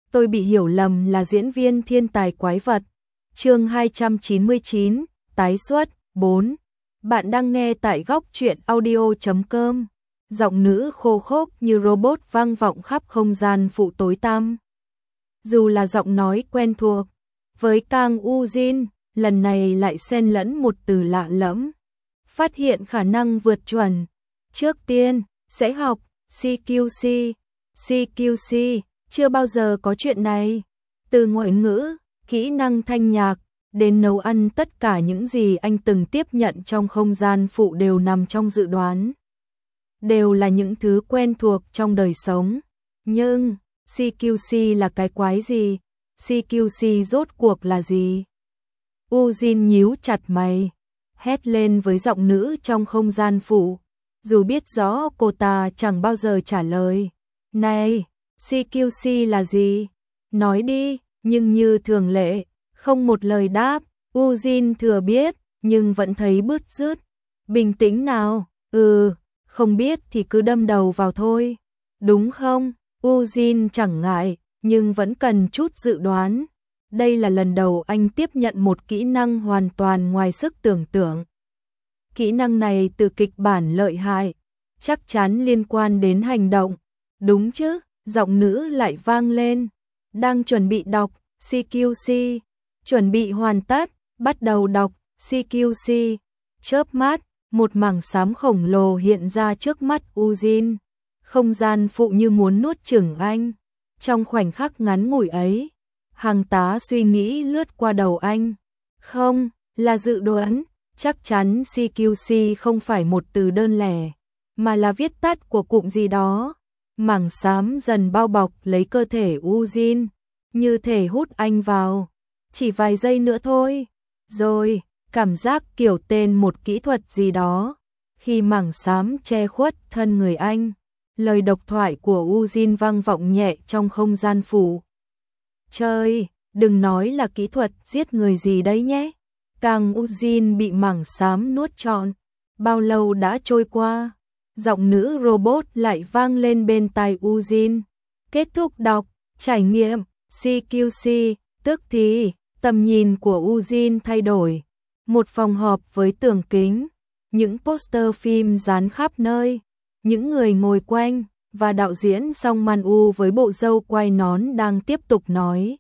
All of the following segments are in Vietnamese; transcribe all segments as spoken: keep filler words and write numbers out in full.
tôi bị hiểu lầm là diễn viên thiên tài quái vật. Chương hai trăm chín mươi chín, tái xuất, bốn. Bạn đang nghe tại góc truyện audio chấm com. Giọng nữ khô khốc như robot vang vọng khắp không gian phụ tối tăm. Dù là giọng nói quen thuộc, với Kang Woo Jin, lần này lại xen lẫn một từ lạ lẫm. Phát hiện khả năng vượt chuẩn. Trước tiên, sẽ học xê quy xê. xê quy xê, chưa bao giờ có chuyện này. Từ ngoại ngữ, kỹ năng thanh nhạc, đến nấu ăn, tất cả những gì anh từng tiếp nhận trong không gian phụ đều nằm trong dự đoán. Đều là những thứ quen thuộc trong đời sống. Nhưng, xê quy xê là cái quái gì? xê quy xê rốt cuộc là gì? Woo Jin nhíu chặt mày, hét lên với giọng nữ trong không gian phụ. Dù biết rõ cô ta chẳng bao giờ trả lời. Này, xê quy xê là gì? Nói đi, nhưng như thường lệ, không một lời đáp. Woo Jin thừa biết, nhưng vẫn thấy bứt rứt. Bình tĩnh nào, ừ, không biết thì cứ đâm đầu vào thôi. Đúng không? Woo Jin chẳng ngại, nhưng vẫn cần chút dự đoán. Đây là lần đầu anh tiếp nhận một kỹ năng hoàn toàn ngoài sức tưởng tượng. Kỹ năng này từ kịch bản lợi hại, chắc chắn liên quan đến hành động. Đúng chứ? Giọng nữ lại vang lên. Đang chuẩn bị đọc xê quy xê, chuẩn bị hoàn tất, bắt đầu đọc xê quy xê. Chớp mắt, một mảng xám khổng lồ hiện ra trước mắt Woo Jin. Không gian phụ như muốn nuốt chửng anh. Trong khoảnh khắc ngắn ngủi ấy, hàng tá suy nghĩ lướt qua đầu anh. Không, là dự đoán, chắc chắn xê quy xê không phải một từ đơn lẻ, mà là viết tắt của cụm gì đó. Mảng xám dần bao bọc lấy cơ thể Woo Jin, như thể hút anh vào. Chỉ vài giây nữa thôi. Rồi, cảm giác kiểu tên một kỹ thuật gì đó. Khi mảng xám che khuất thân người anh, lời độc thoại của Woo Jin vang vọng nhẹ trong không gian phủ. Trời, đừng nói là kỹ thuật giết người gì đấy nhé. Kang Woo Jin bị mảng xám nuốt trọn. Bao lâu đã trôi qua? Giọng nữ robot lại vang lên bên tai Woo Jin. Kết thúc đọc, trải nghiệm, xê quy xê, tức thì, tầm nhìn của Woo Jin thay đổi. Một phòng họp với tường kính, những poster phim dán khắp nơi, những người ngồi quanh, và đạo diễn Song Man U với bộ râu quai nón đang tiếp tục nói.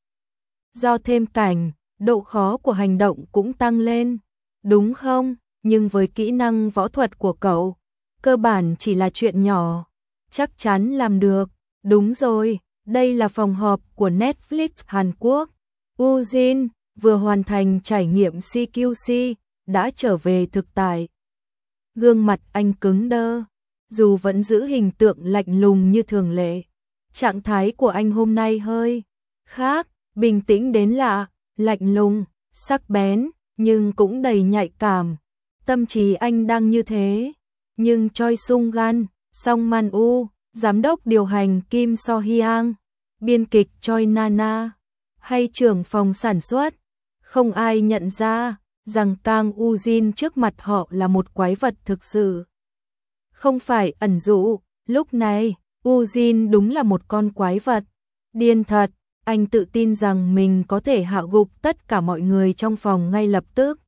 Do thêm cảnh, độ khó của hành động cũng tăng lên, đúng không? Nhưng với kỹ năng võ thuật của cậu, cơ bản chỉ là chuyện nhỏ. Chắc chắn làm được. Đúng rồi, đây là phòng họp của Netflix Hàn Quốc. Woo Jin vừa hoàn thành trải nghiệm xê quy xê, đã trở về thực tại. Gương mặt anh cứng đơ, dù vẫn giữ hình tượng lạnh lùng như thường lệ. Trạng thái của anh hôm nay hơi khác, bình tĩnh đến lạ, lạnh lùng, sắc bén, nhưng cũng đầy nhạy cảm. Tâm trí anh đang như thế. Nhưng Choi Sung Gan, Song Man U, giám đốc điều hành Kim So Hyang, biên kịch Choi Nana, hay trưởng phòng sản xuất, không ai nhận ra rằng Kang Woo Jin trước mặt họ là một quái vật thực sự. Không phải ẩn dụ, lúc này, Woo Jin đúng là một con quái vật. Điên thật, anh tự tin rằng mình có thể hạ gục tất cả mọi người trong phòng ngay lập tức.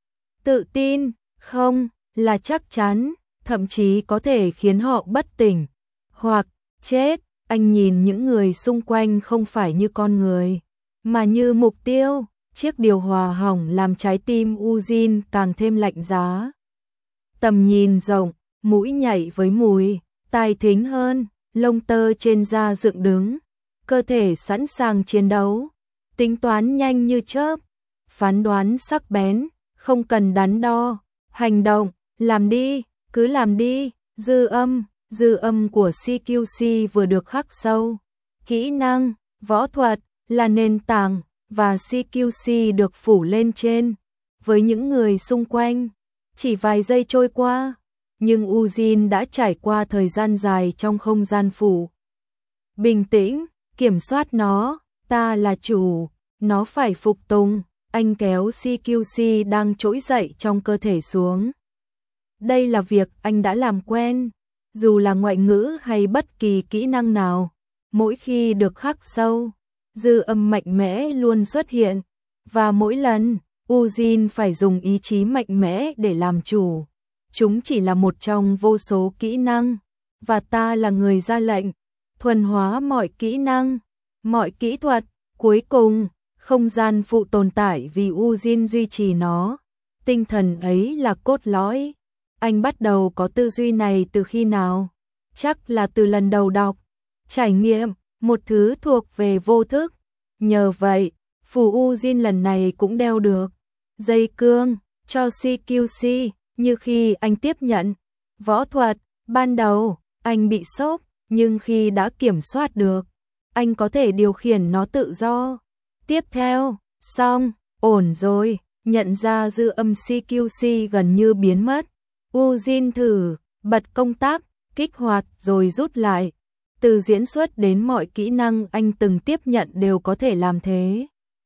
Tự tin, không, là chắc chắn. Thậm chí có thể khiến họ bất tỉnh, hoặc chết. Anh nhìn những người xung quanh không phải như con người, mà như mục tiêu. Chiếc điều hòa hỏng làm trái tim Woo Jin càng thêm lạnh giá. Tầm nhìn rộng, mũi nhạy với mùi, tai thính hơn, lông tơ trên da dựng đứng, cơ thể sẵn sàng chiến đấu, tính toán nhanh như chớp, phán đoán sắc bén, không cần đắn đo, hành động, làm đi. Cứ làm đi. Dư âm, dư âm của xê quy xê vừa được khắc sâu. Kỹ năng, võ thuật là nền tảng, và xê quy xê được phủ lên trên. Với những người xung quanh, chỉ vài giây trôi qua, nhưng Woo Jin đã trải qua thời gian dài trong không gian phủ. Bình tĩnh, kiểm soát nó, ta là chủ, nó phải phục tùng. Anh kéo xê quy xê đang trỗi dậy trong cơ thể xuống. Đây là việc anh đã làm quen, dù là ngoại ngữ hay bất kỳ kỹ năng nào, mỗi khi được khắc sâu, dư âm mạnh mẽ luôn xuất hiện, và mỗi lần, Ujin phải dùng ý chí mạnh mẽ để làm chủ. Chúng chỉ là một trong vô số kỹ năng, và ta là người ra lệnh, thuần hóa mọi kỹ năng, mọi kỹ thuật. Cuối cùng, không gian phụ tồn tại vì Ujin duy trì nó. Tinh thần ấy là cốt lõi. Anh bắt đầu có tư duy này từ khi nào? Chắc là từ lần đầu đọc. Trải nghiệm, một thứ thuộc về vô thức. Nhờ vậy, phù Ujin lần này cũng đeo được dây cương cho xê quy xê, như khi anh tiếp nhận võ thuật. Ban đầu, anh bị sốc, nhưng khi đã kiểm soát được, anh có thể điều khiển nó tự do. Tiếp theo, xong, ổn rồi, nhận ra dư âm xê quy xê gần như biến mất. Ujin thử, bật công tắc, kích hoạt rồi rút lại. Từ diễn xuất đến mọi kỹ năng anh từng tiếp nhận đều có thể làm thế.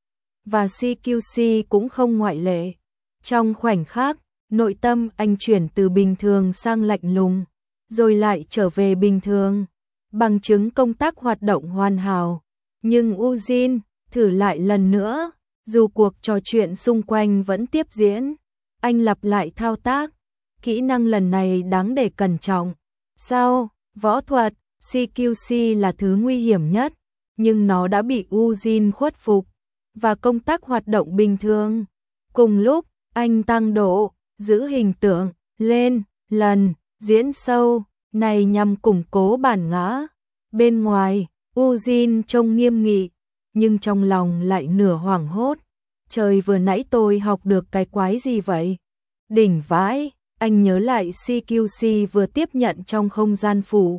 Và xê quy xê cũng không ngoại lệ. Trong khoảnh khắc, nội tâm anh chuyển từ bình thường sang lạnh lùng, rồi lại trở về bình thường, bằng chứng công tắc hoạt động hoàn hảo. Nhưng Ujin thử lại lần nữa, dù cuộc trò chuyện xung quanh vẫn tiếp diễn, anh lặp lại thao tác. Kỹ năng lần này đáng để cẩn trọng. Sau võ thuật, xê quy xê là thứ nguy hiểm nhất, nhưng nó đã bị Ujin khuất phục, và công tắc hoạt động bình thường. Cùng lúc, anh tăng độ, giữ hình tượng, lên, lần, diễn sâu, này nhằm củng cố bản ngã. Bên ngoài, Ujin trông nghiêm nghị, nhưng trong lòng lại nửa hoảng hốt. Trời, vừa nãy tôi học được cái quái gì vậy? Đỉnh vãi, anh nhớ lại xê quy xê vừa tiếp nhận trong không gian phủ.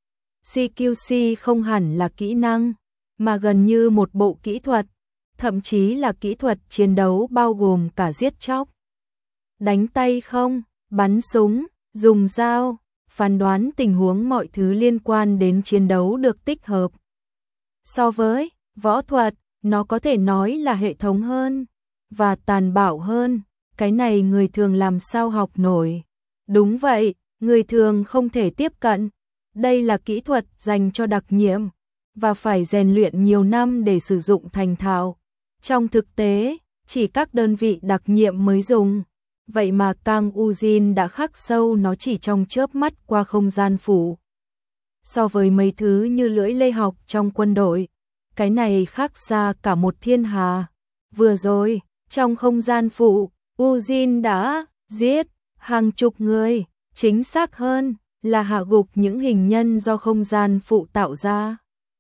xê quy xê không hẳn là kỹ năng, mà gần như một bộ kỹ thuật, thậm chí là kỹ thuật chiến đấu bao gồm cả giết chóc. Đánh tay không, bắn súng, dùng dao, phán đoán tình huống, mọi thứ liên quan đến chiến đấu được tích hợp. So với võ thuật, nó có thể nói là hệ thống hơn và tàn bạo hơn. Cái này người thường làm sao học nổi? Đúng vậy, người thường không thể tiếp cận. Đây là kỹ thuật dành cho đặc nhiệm và phải rèn luyện nhiều năm để sử dụng thành thạo. Trong thực tế, chỉ các đơn vị đặc nhiệm mới dùng. Vậy mà Kang Ujin đã khắc sâu nó chỉ trong chớp mắt qua không gian phủ. So với mấy thứ như lưỡi lê học trong quân đội, cái này khác xa cả một thiên hà. Vừa rồi, trong không gian phụ, Ujin đã giết hàng chục người, chính xác hơn là hạ gục những hình nhân do không gian phụ tạo ra.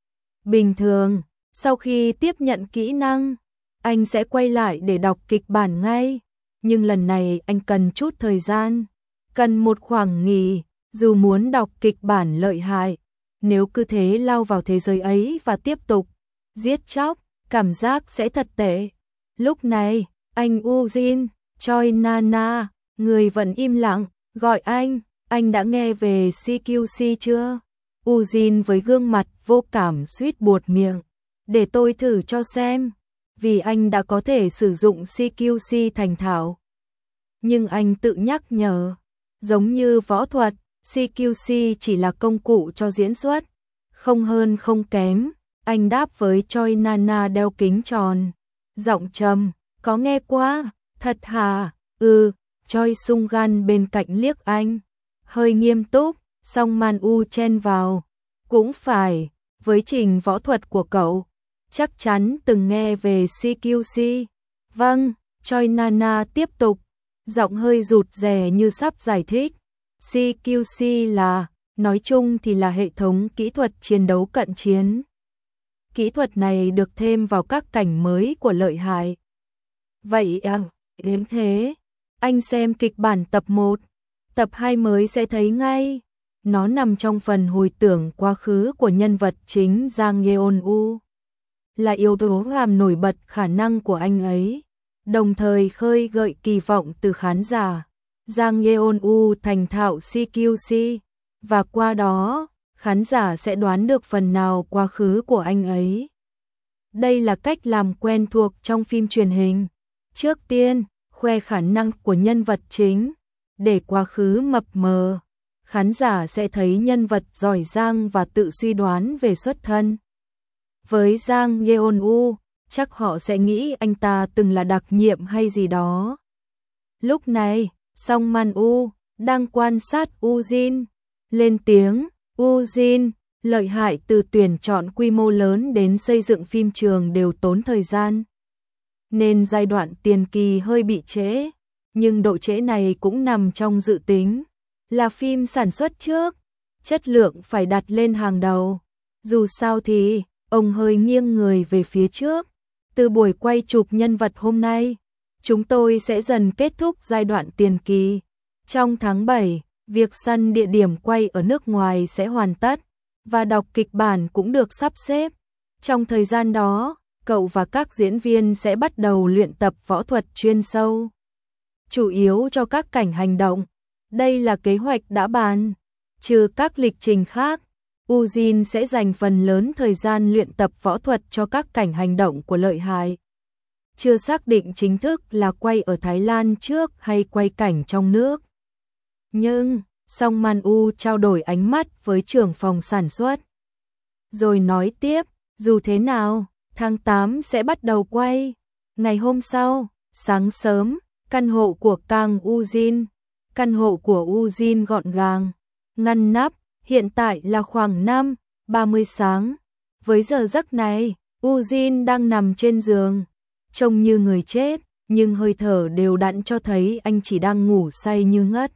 Bình thường, sau khi tiếp nhận kỹ năng, anh sẽ quay lại để đọc kịch bản ngay, nhưng lần này anh cần chút thời gian, cần một khoảng nghỉ. Dù muốn đọc kịch bản lợi hại, nếu cứ thế lao vào thế giới ấy và tiếp tục giết chóc, cảm giác sẽ thật tệ. Lúc này, anh Ujin, Choi Nana, người vẫn im lặng, gọi anh, anh đã nghe về xê quy xê chưa? Ujin với gương mặt vô cảm suýt buột miệng, để tôi thử cho xem, vì anh đã có thể sử dụng xê quy xê thành thạo. Nhưng anh tự nhắc nhở, giống như võ thuật, xê quy xê chỉ là công cụ cho diễn xuất, không hơn không kém. Anh đáp với Choi Nana đeo kính tròn, giọng trầm, có nghe qua, thật hả? Ừ. Choi Sung Gan bên cạnh liếc anh, hơi nghiêm túc, song Man U chen vào, cũng phải, với trình võ thuật của cậu, chắc chắn từng nghe về xê quy xê. Vâng, Choi Nana tiếp tục, giọng hơi rụt rè như sắp giải thích. xê quy xê là, nói chung thì là hệ thống kỹ thuật chiến đấu cận chiến. Kỹ thuật này được thêm vào các cảnh mới của lợi hại. Vậy à, đến thế, anh xem kịch bản tập một, tập hai mới sẽ thấy ngay. Nó nằm trong phần hồi tưởng quá khứ của nhân vật chính Jang Yeon-u, là yếu tố làm nổi bật khả năng của anh ấy, đồng thời khơi gợi kỳ vọng từ khán giả. Jang Yeon-u thành thạo xê quy xê, và qua đó, khán giả sẽ đoán được phần nào quá khứ của anh ấy. Đây là cách làm quen thuộc trong phim truyền hình. Trước tiên, khoe khả năng của nhân vật chính, để quá khứ mập mờ, khán giả sẽ thấy nhân vật giỏi giang và tự suy đoán về xuất thân. Với Giang Yeon-u, chắc họ sẽ nghĩ anh ta từng là đặc nhiệm hay gì đó. Lúc này, Song Man-u đang quan sát Woo-jin, lên tiếng, Woo-jin, lợi hại từ tuyển chọn quy mô lớn đến xây dựng phim trường đều tốn thời gian. Nên giai đoạn tiền kỳ hơi bị trễ, nhưng độ trễ này cũng nằm trong dự tính. Là phim sản xuất trước, chất lượng phải đặt lên hàng đầu. Dù sao thì, ông hơi nghiêng người về phía trước. Từ buổi quay chụp nhân vật hôm nay, chúng tôi sẽ dần kết thúc giai đoạn tiền kỳ. Trong tháng bảy, việc săn địa điểm quay ở nước ngoài sẽ hoàn tất, và đọc kịch bản cũng được sắp xếp. Trong thời gian đó, cậu và các diễn viên sẽ bắt đầu luyện tập võ thuật chuyên sâu, chủ yếu cho các cảnh hành động. Đây là kế hoạch đã bàn. Trừ các lịch trình khác, Woo-jin sẽ dành phần lớn thời gian luyện tập võ thuật cho các cảnh hành động của Lợi Hại. Chưa xác định chính thức là quay ở Thái Lan trước hay quay cảnh trong nước. Nhưng, Song Man-u trao đổi ánh mắt với trưởng phòng sản xuất. Rồi nói tiếp, dù thế nào, tháng tám sẽ bắt đầu quay. Ngày hôm sau, sáng sớm, căn hộ của Kang Woo-jin. Căn hộ của Woo-jin gọn gàng, ngăn nắp, hiện tại là khoảng năm ba mươi sáng. Với giờ giấc này, Woo-jin đang nằm trên giường, trông như người chết, nhưng hơi thở đều đặn cho thấy anh chỉ đang ngủ say như ngất.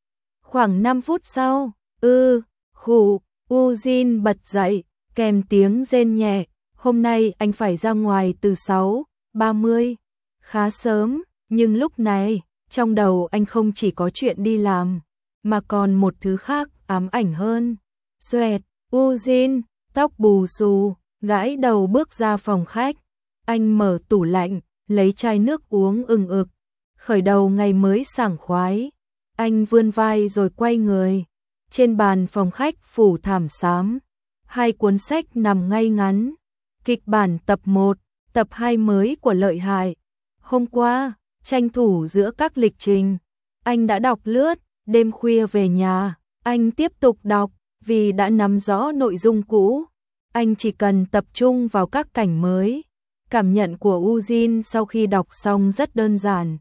Khoảng năm phút sau, ư, khụ, Woo-jin bật dậy, kèm tiếng rên nhẹ, hôm nay anh phải ra ngoài từ sáu ba mươi, khá sớm, nhưng lúc này, trong đầu anh không chỉ có chuyện đi làm, mà còn một thứ khác ám ảnh hơn. Xoẹt, Woo-jin, tóc bù xù, gãi đầu bước ra phòng khách. Anh mở tủ lạnh, lấy chai nước uống ừng ực, khởi đầu ngày mới sảng khoái. Anh vươn vai rồi quay người. Trên bàn phòng khách phủ thảm xám, hai cuốn sách nằm ngay ngắn. Kịch bản tập một, tập hai mới của Lợi Hại. Hôm qua, tranh thủ giữa các lịch trình, anh đã đọc lướt, đêm khuya về nhà, anh tiếp tục đọc, vì đã nắm rõ nội dung cũ. Anh chỉ cần tập trung vào các cảnh mới. Cảm nhận của Woo-jin sau khi đọc xong rất đơn giản.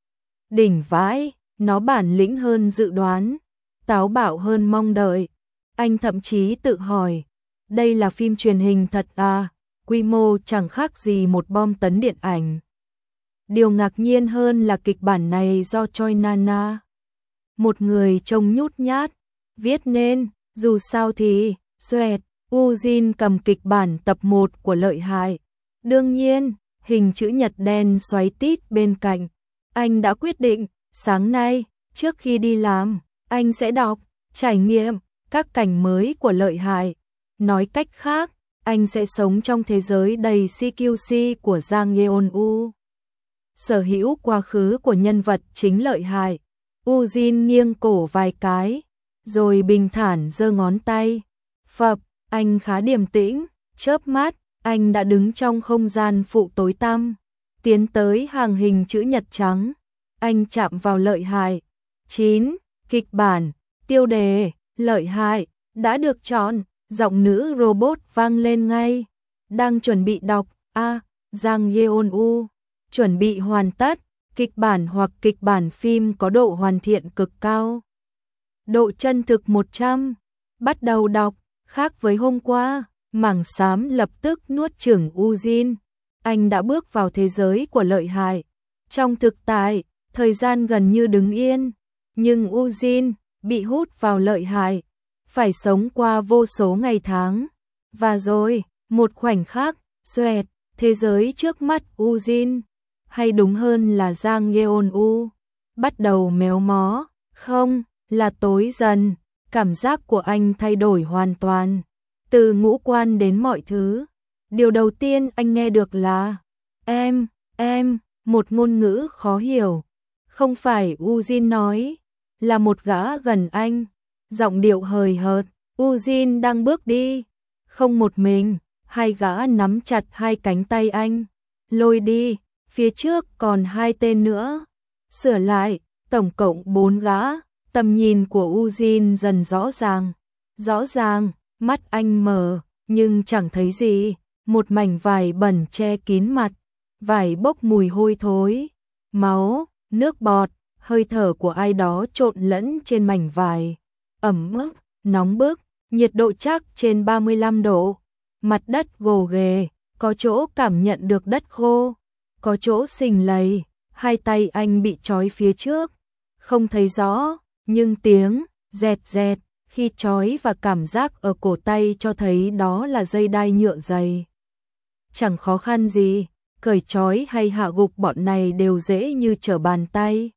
Đỉnh vãi, nó bản lĩnh hơn dự đoán, táo bạo hơn mong đợi. Anh thậm chí tự hỏi, đây là phim truyền hình thật à, quy mô chẳng khác gì một bom tấn điện ảnh. Điều ngạc nhiên hơn là kịch bản này do Choi Nana, một người trông nhút nhát, viết nên. Dù sao thì, xoẹt, Woo-jin cầm kịch bản tập một của Lợi Hại. Đương nhiên, hình chữ nhật đen xoáy tít bên cạnh. Anh đã quyết định, sáng nay, trước khi đi làm, anh sẽ đọc, trải nghiệm các cảnh mới của Lợi Hại. Nói cách khác, anh sẽ sống trong thế giới đầy xê quy xê của Giang Yeon-u. Sở hữu quá khứ của nhân vật chính Lợi Hại. Woo-jin nghiêng cổ vài cái, rồi bình thản giơ ngón tay. Phập, anh khá điềm tĩnh, chớp mắt, anh đã đứng trong không gian phụ tối tăm, tiến tới hàng hình chữ nhật trắng. Anh chạm vào Lợi Hại. chín. Kịch bản, tiêu đề, Lợi Hại, đã được chọn, giọng nữ robot vang lên ngay. Đang chuẩn bị đọc, a, à, Giang Yeon-u, chuẩn bị hoàn tất, kịch bản hoặc kịch bản phim có độ hoàn thiện cực cao. Độ chân thực một trăm, bắt đầu đọc, khác với hôm qua, mảng xám lập tức nuốt chửng Woo-jin. Anh đã bước vào thế giới của Lợi Hại. Trong thực tại, thời gian gần như đứng yên, nhưng Woo-jin bị hút vào Lợi Hại, phải sống qua vô số ngày tháng. Và rồi, một khoảnh khắc, xoẹt, thế giới trước mắt Woo-jin, hay đúng hơn là Giang Yeon-u, bắt đầu méo mó, không, là tối dần. Cảm giác của anh thay đổi hoàn toàn, từ ngũ quan đến mọi thứ. Điều đầu tiên anh nghe được là em, em, một ngôn ngữ khó hiểu. Không phải Woo-jin nói, là một gã gần anh, giọng điệu hời hợt. Woo-jin đang bước đi, không một mình, hai gã nắm chặt hai cánh tay anh, lôi đi, phía trước còn hai tên nữa. Sửa lại, tổng cộng bốn gã. Tầm nhìn của Woo-jin dần rõ ràng, rõ ràng, mắt anh mở, nhưng chẳng thấy gì, một mảnh vải bẩn che kín mặt, vải bốc mùi hôi thối, máu, nước bọt, hơi thở của ai đó trộn lẫn trên mảnh vải, ẩm ướt, nóng bức, nhiệt độ chắc trên ba mươi lăm độ, mặt đất gồ ghề, có chỗ cảm nhận được đất khô, có chỗ sình lầy, hai tay anh bị trói phía trước, không thấy rõ, nhưng tiếng dẹt dẹt khi trói và cảm giác ở cổ tay cho thấy đó là dây đai nhựa dày. Chẳng khó khăn gì, cởi trói hay hạ gục bọn này đều dễ như trở bàn tay.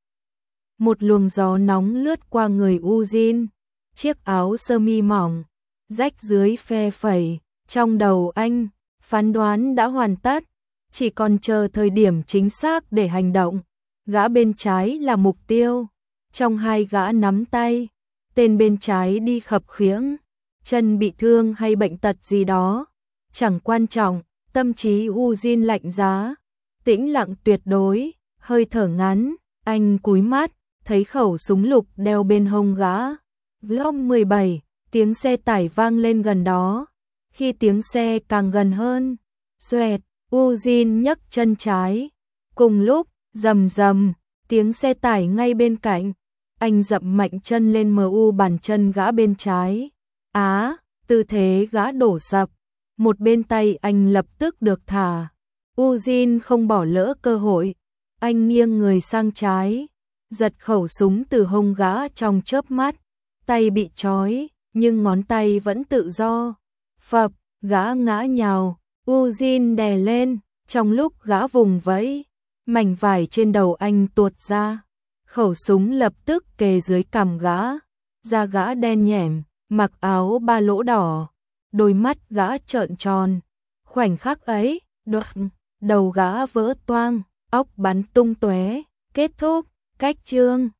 Một luồng gió nóng lướt qua người Ujin, chiếc áo sơ mi mỏng, rách dưới phe phẩy, trong đầu anh, phán đoán đã hoàn tất, chỉ còn chờ thời điểm chính xác để hành động. Gã bên trái là mục tiêu, trong hai gã nắm tay, tên bên trái đi khập khiễng, chân bị thương hay bệnh tật gì đó, chẳng quan trọng, tâm trí Ujin lạnh giá, tĩnh lặng tuyệt đối, hơi thở ngắn, anh cúi mắt, thấy khẩu súng lục đeo bên hông gã. Vlog mười bảy, tiếng xe tải vang lên gần đó, khi tiếng xe càng gần hơn, xoẹt, Ujin nhấc chân trái, cùng lúc, rầm rầm, tiếng xe tải ngay bên cạnh, anh dậm mạnh chân lên mu bàn chân gã bên trái. Á, tư thế gã đổ sập, một bên tay anh lập tức được thả. Ujin không bỏ lỡ cơ hội, anh nghiêng người sang trái, giật khẩu súng từ hông gã trong chớp mắt, tay bị trói, nhưng ngón tay vẫn tự do. Phập, gã ngã nhào, Ujin đè lên, trong lúc gã vùng vẫy, mảnh vải trên đầu anh tuột ra, khẩu súng lập tức kề dưới cằm gã, da gã đen nhẻm, mặc áo ba lỗ đỏ, đôi mắt gã trợn tròn, khoảnh khắc ấy, đột, đầu gã vỡ toang, óc bắn tung tóe, kết thúc, cách chương.